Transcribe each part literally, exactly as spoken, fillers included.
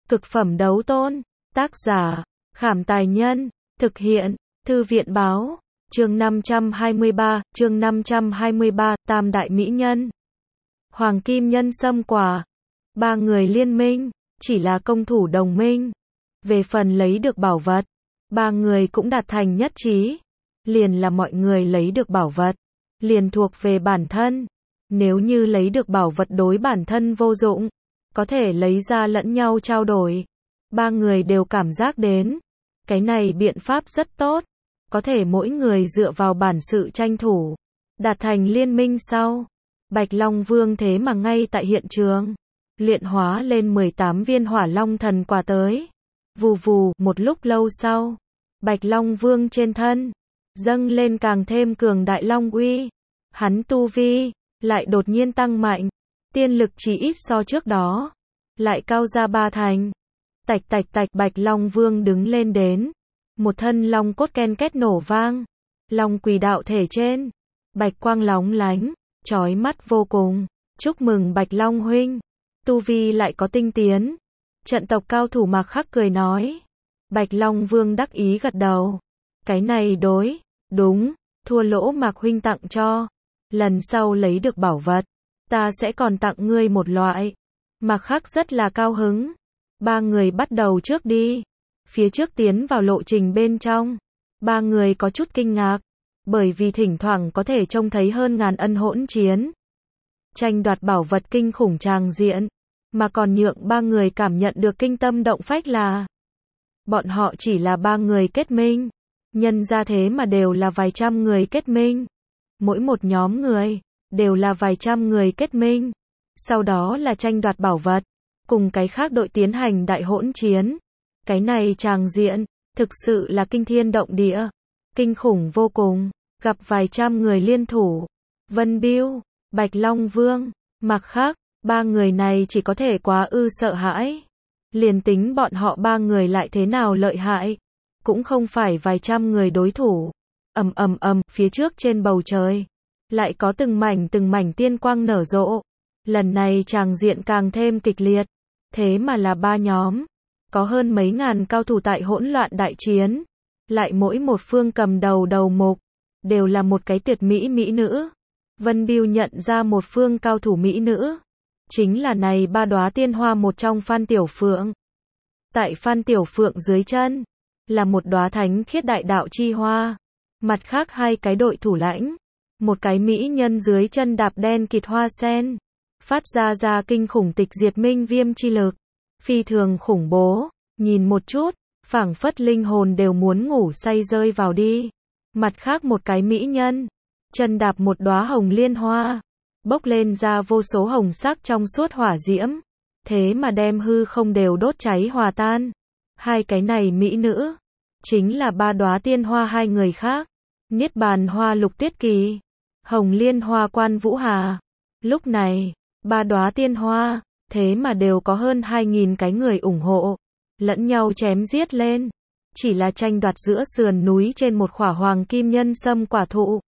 Cực phẩm đấu tôn. Tác giả, Khảm Tài Nhân. Thực hiện, Thư viện Báo. Chương năm trăm hai mươi ba, chương năm trăm hai mươi ba, Tam Đại Mỹ Nhân. Hoàng Kim Nhân Sâm Quả. Ba người liên minh, chỉ là công thủ đồng minh. Về phần lấy được bảo vật, ba người cũng đạt thành nhất trí. Liền là mọi người lấy được bảo vật, liền thuộc về bản thân. Nếu như lấy được bảo vật đối bản thân vô dụng, có thể lấy ra lẫn nhau trao đổi. Ba người đều cảm giác đến, cái này biện pháp rất tốt. Có thể mỗi người dựa vào bản sự tranh thủ, đạt thành liên minh sau. Bạch Long Vương thế mà ngay tại hiện trường, luyện hóa lên mười tám viên hỏa long thần quả tới. Vù vù, một lúc lâu sau, Bạch Long Vương trên thân dâng lên càng thêm cường đại long uy. Hắn tu vi lại đột nhiên tăng mạnh, tiên lực chỉ ít so trước đó lại cao ra ba thành. Tạch tạch tạch, Bạch Long Vương đứng lên đến, một thân long cốt ken két nổ vang, long quỷ đạo thể trên, bạch quang lóng lánh, chói mắt vô cùng. Chúc mừng Bạch Long huynh, tu vi lại có tinh tiến. Trận tộc cao thủ Mạc Khắc cười nói. Bạch Long Vương đắc ý gật đầu. Cái này đối, đúng, thua lỗ Mạc huynh tặng cho. Lần sau lấy được bảo vật, ta sẽ còn tặng ngươi một loại. Mạc Khắc rất là cao hứng. Ba người bắt đầu trước đi. Phía trước tiến vào lộ trình bên trong, ba người có chút kinh ngạc, bởi vì thỉnh thoảng có thể trông thấy hơn ngàn ân hỗn chiến, tranh đoạt bảo vật kinh khủng tràng diện, mà còn nhượng ba người cảm nhận được kinh tâm động phách là bọn họ chỉ là ba người kết minh, nhân ra thế mà đều là vài trăm người kết minh, mỗi một nhóm người đều là vài trăm người kết minh, sau đó là tranh đoạt bảo vật, cùng cái khác đội tiến hành đại hỗn chiến. Cái này tràng diện, thực sự là kinh thiên động địa, kinh khủng vô cùng, gặp vài trăm người liên thủ. Vân Biêu, Bạch Long Vương, Mạc Khắc, ba người này chỉ có thể quá ư sợ hãi. Liền tính bọn họ ba người lại thế nào lợi hại, cũng không phải vài trăm người đối thủ. Ầm ầm ầm, phía trước trên bầu trời, lại có từng mảnh từng mảnh tiên quang nở rộ. Lần này tràng diện càng thêm kịch liệt, thế mà là ba nhóm. Có hơn mấy ngàn cao thủ tại hỗn loạn đại chiến, lại mỗi một phương cầm đầu đầu mục, đều là một cái tuyệt mỹ mỹ nữ. Vân Biêu nhận ra một phương cao thủ mỹ nữ, chính là này ba đóa tiên hoa một trong Phan Tiểu Phượng. Tại Phan Tiểu Phượng dưới chân, là một đóa thánh khiết đại đạo chi hoa, mặt khác hai cái đội thủ lãnh, một cái mỹ nhân dưới chân đạp đen kịt hoa sen, phát ra ra kinh khủng tịch diệt minh viêm chi lực. Phi thường khủng bố, nhìn một chút, phảng phất linh hồn đều muốn ngủ say rơi vào đi. Mặt khác một cái mỹ nhân, chân đạp một đóa hồng liên hoa, bốc lên ra vô số hồng sắc trong suốt hỏa diễm, thế mà đem hư không đều đốt cháy hòa tan. Hai cái này mỹ nữ, chính là ba đóa tiên hoa hai người khác, Niết Bàn Hoa Lục Tiết Kỳ, Hồng Liên Hoa Quan Vũ Hà. Lúc này, ba đóa tiên hoa, thế mà đều có hơn hai nghìn cái người ủng hộ, lẫn nhau chém giết lên, chỉ là tranh đoạt giữa sườn núi trên một khỏa hoàng kim nhân sâm quả thụ.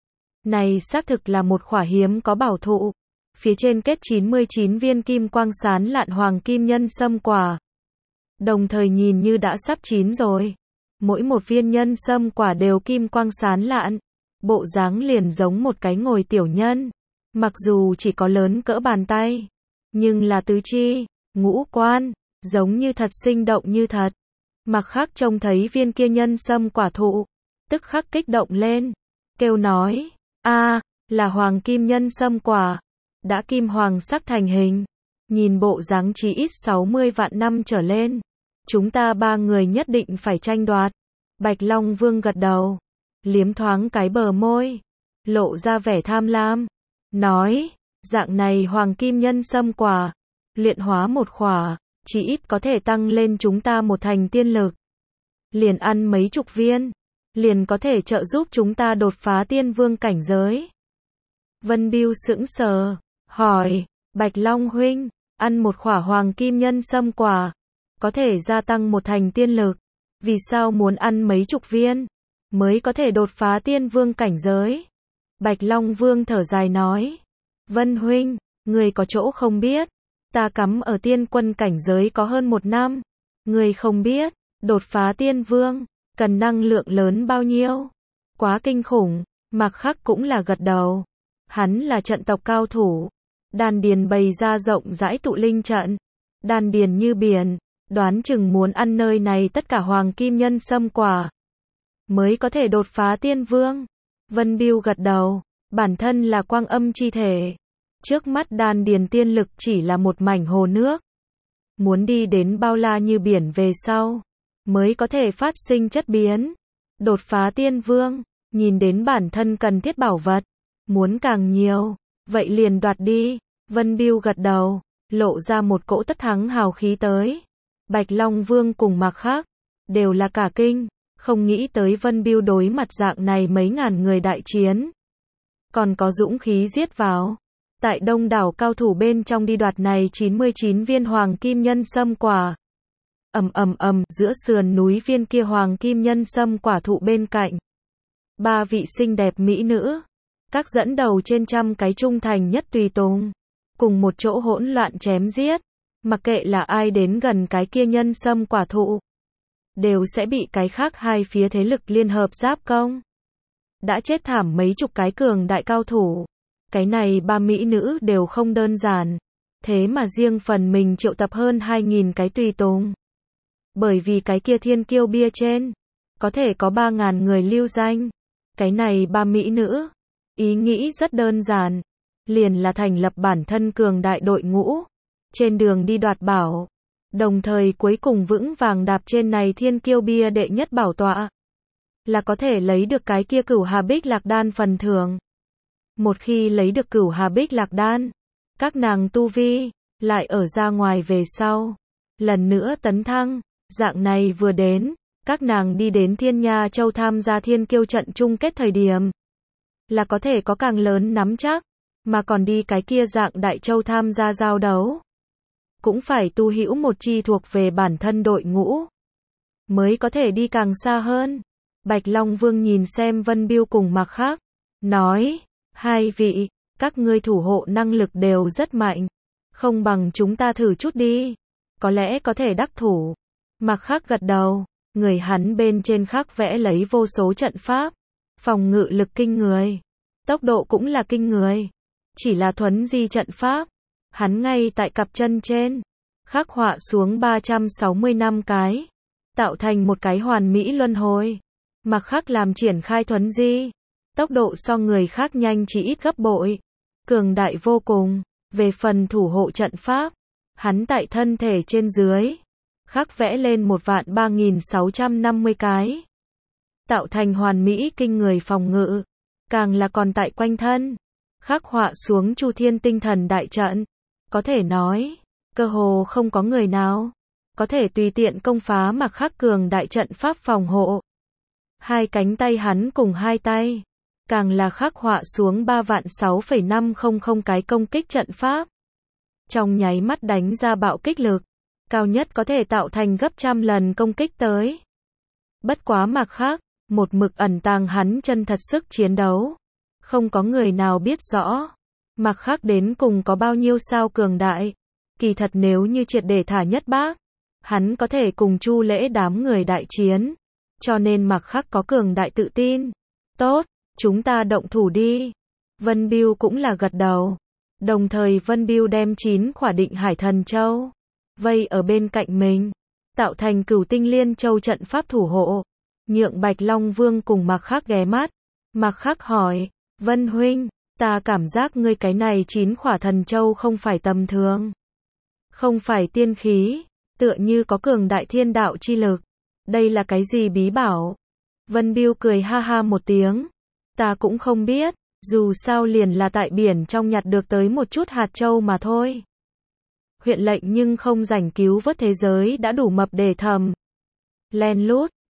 Này xác thực là một khỏa hiếm có bảo thụ, phía trên kết chín mươi chín viên kim quang sáng lạn hoàng kim nhân sâm quả, đồng thời nhìn như đã sắp chín rồi. Mỗi một viên nhân sâm quả đều kim quang sáng lạn, bộ dáng liền giống một cái ngồi tiểu nhân, mặc dù chỉ có lớn cỡ bàn tay, nhưng là tứ chi, ngũ quan, giống như thật sinh động như thật. Mạc Khắc trông thấy viên kia nhân sâm quả thụ, tức khắc kích động lên, kêu nói, a, là hoàng kim nhân sâm quả, đã kim hoàng sắc thành hình, nhìn bộ dáng chí ít sáu mươi vạn năm trở lên, chúng ta ba người nhất định phải tranh đoạt. Bạch Long Vương gật đầu, liếm thoáng cái bờ môi, lộ ra vẻ tham lam, nói, dạng này hoàng kim nhân sâm quả, luyện hóa một khỏa, chỉ ít có thể tăng lên chúng ta một thành tiên lực. Liền ăn mấy chục viên, liền có thể trợ giúp chúng ta đột phá tiên vương cảnh giới. Vân Biêu sững sờ, hỏi, Bạch Long huynh, ăn một khỏa hoàng kim nhân sâm quả, có thể gia tăng một thành tiên lực, vì sao muốn ăn mấy chục viên, mới có thể đột phá tiên vương cảnh giới? Bạch Long Vương thở dài nói, Vân huynh, người có chỗ không biết, Ta cắm ở tiên quân cảnh giới có hơn một năm. Ngươi không biết, đột phá tiên vương, cần năng lượng lớn bao nhiêu. Quá kinh khủng, Mạc Khắc cũng là gật đầu. Hắn là trận tộc cao thủ. Đan điền bày ra rộng rãi tụ linh trận. Đan điền như biển, đoán chừng muốn ăn nơi này tất cả hoàng kim nhân sâm quả. Mới có thể đột phá tiên vương. Vân Biêu gật đầu, bản thân là quang âm chi thể. Trước mắt đan điền tiên lực chỉ là một mảnh hồ nước. Muốn đi đến bao la như biển về sau, mới có thể phát sinh chất biến. Đột phá tiên vương, nhìn đến bản thân cần thiết bảo vật. Muốn càng nhiều, vậy liền đoạt đi. Vân Biêu gật đầu, lộ ra một cỗ tất thắng hào khí tới. Bạch Long Vương cùng Mạc Khắc, đều là cả kinh, không nghĩ tới Vân Biêu đối mặt dạng này mấy ngàn người đại chiến. Còn có dũng khí giết vào. Tại đông đảo cao thủ bên trong đi đoạt này chín mươi chín viên hoàng kim nhân sâm quả. Ầm ầm ầm, giữa sườn núi viên kia hoàng kim nhân sâm quả thụ bên cạnh. Ba vị xinh đẹp mỹ nữ, các dẫn đầu trên trăm cái trung thành nhất tùy tùng, cùng một chỗ hỗn loạn chém giết, mặc kệ là ai đến gần cái kia nhân sâm quả thụ, đều sẽ bị cái khác hai phía thế lực liên hợp giáp công. Đã chết thảm mấy chục cái cường đại cao thủ. Cái này ba mỹ nữ đều không đơn giản. Thế mà riêng phần mình triệu tập hơn hai nghìn cái tùy tùng. Bởi vì cái kia thiên kiêu bia trên, có thể có ba ngàn người lưu danh. Cái này ba mỹ nữ, ý nghĩ rất đơn giản. Liền là thành lập bản thân cường đại đội ngũ. Trên đường đi đoạt bảo. Đồng thời cuối cùng vững vàng đạp trên này thiên kiêu bia đệ nhất bảo tọa. Là có thể lấy được cái kia cửu hà bích lạc đan phần thưởng. Một khi lấy được cửu hà bích lạc đan, các nàng tu vi, lại ở ra ngoài về sau. Lần nữa tấn thăng, dạng này vừa đến, các nàng đi đến Thiên Nha Châu tham gia thiên kiêu trận chung kết thời điểm. Là có thể có càng lớn nắm chắc, mà còn đi cái kia dạng Đại Châu tham gia giao đấu. Cũng phải tu hữu một chi thuộc về bản thân đội ngũ. Mới có thể đi càng xa hơn. Bạch Long Vương nhìn xem Vân Biêu cùng Mạc Khắc, nói, hai vị, các ngươi thủ hộ năng lực đều rất mạnh. Không bằng chúng ta thử chút đi. Có lẽ có thể đắc thủ. Mạc Khắc gật đầu, người hắn bên trên khắc vẽ lấy vô số trận pháp. Phòng ngự lực kinh người. Tốc độ cũng là kinh người. Chỉ là thuấn di trận pháp. Hắn ngay tại cặp chân trên. Khắc họa xuống ba trăm sáu mươi năm cái. Tạo thành một cái hoàn mỹ luân hồi. Mạc Khắc làm triển khai thuấn di. Tốc độ so người khác nhanh chỉ ít gấp bội. Cường đại vô cùng. Về phần thủ hộ trận pháp, hắn tại thân thể trên dưới. Khắc vẽ lên một vạn ba nghìn sáu trăm năm mươi cái. Tạo thành hoàn mỹ kinh người phòng ngự. Càng là còn tại quanh thân. Khắc họa xuống Chu Thiên tinh thần đại trận. Có thể nói, cơ hồ không có người nào có thể tùy tiện công phá Mạc Khắc cường đại trận pháp phòng hộ. Hai cánh tay hắn cùng hai tay, càng là khắc họa xuống ba vạn sáu phẩy năm trăm cái công kích trận pháp. Trong nháy mắt đánh ra bạo kích lực, cao nhất có thể tạo thành gấp trăm lần công kích tới. Bất quá Mạc Khắc, một mực ẩn tàng hắn chân thật sức chiến đấu. Không có người nào biết rõ, Mạc Khắc đến cùng có bao nhiêu sao cường đại. Kỳ thật nếu như triệt để thả nhất bác, hắn có thể cùng Chu Lễ đám người đại chiến. Cho nên Mạc Khắc có cường đại tự tin. Tốt, chúng ta động thủ đi. Vân Biêu cũng là gật đầu. Đồng thời Vân Biêu đem chín khỏa định hải thần châu vây ở bên cạnh mình, tạo thành cửu tinh liên châu trận pháp thủ hộ. Nhượng Bạch Long Vương cùng Mạc Khắc ghé mắt. Mạc Khắc hỏi, Vân huynh, ta cảm giác ngươi cái này chín khỏa thần châu không phải tầm thường. Không phải tiên khí, tựa như có cường đại thiên đạo chi lực. Đây là cái gì bí bảo? Vân Biêu cười ha ha một tiếng. Ta cũng không biết, dù sao liền là tại biển trong nhặt được tới một chút hạt châu mà thôi. Huyện lệnh nhưng không rảnh cứu vớt thế giới đã đủ mập để thầm. Len lút,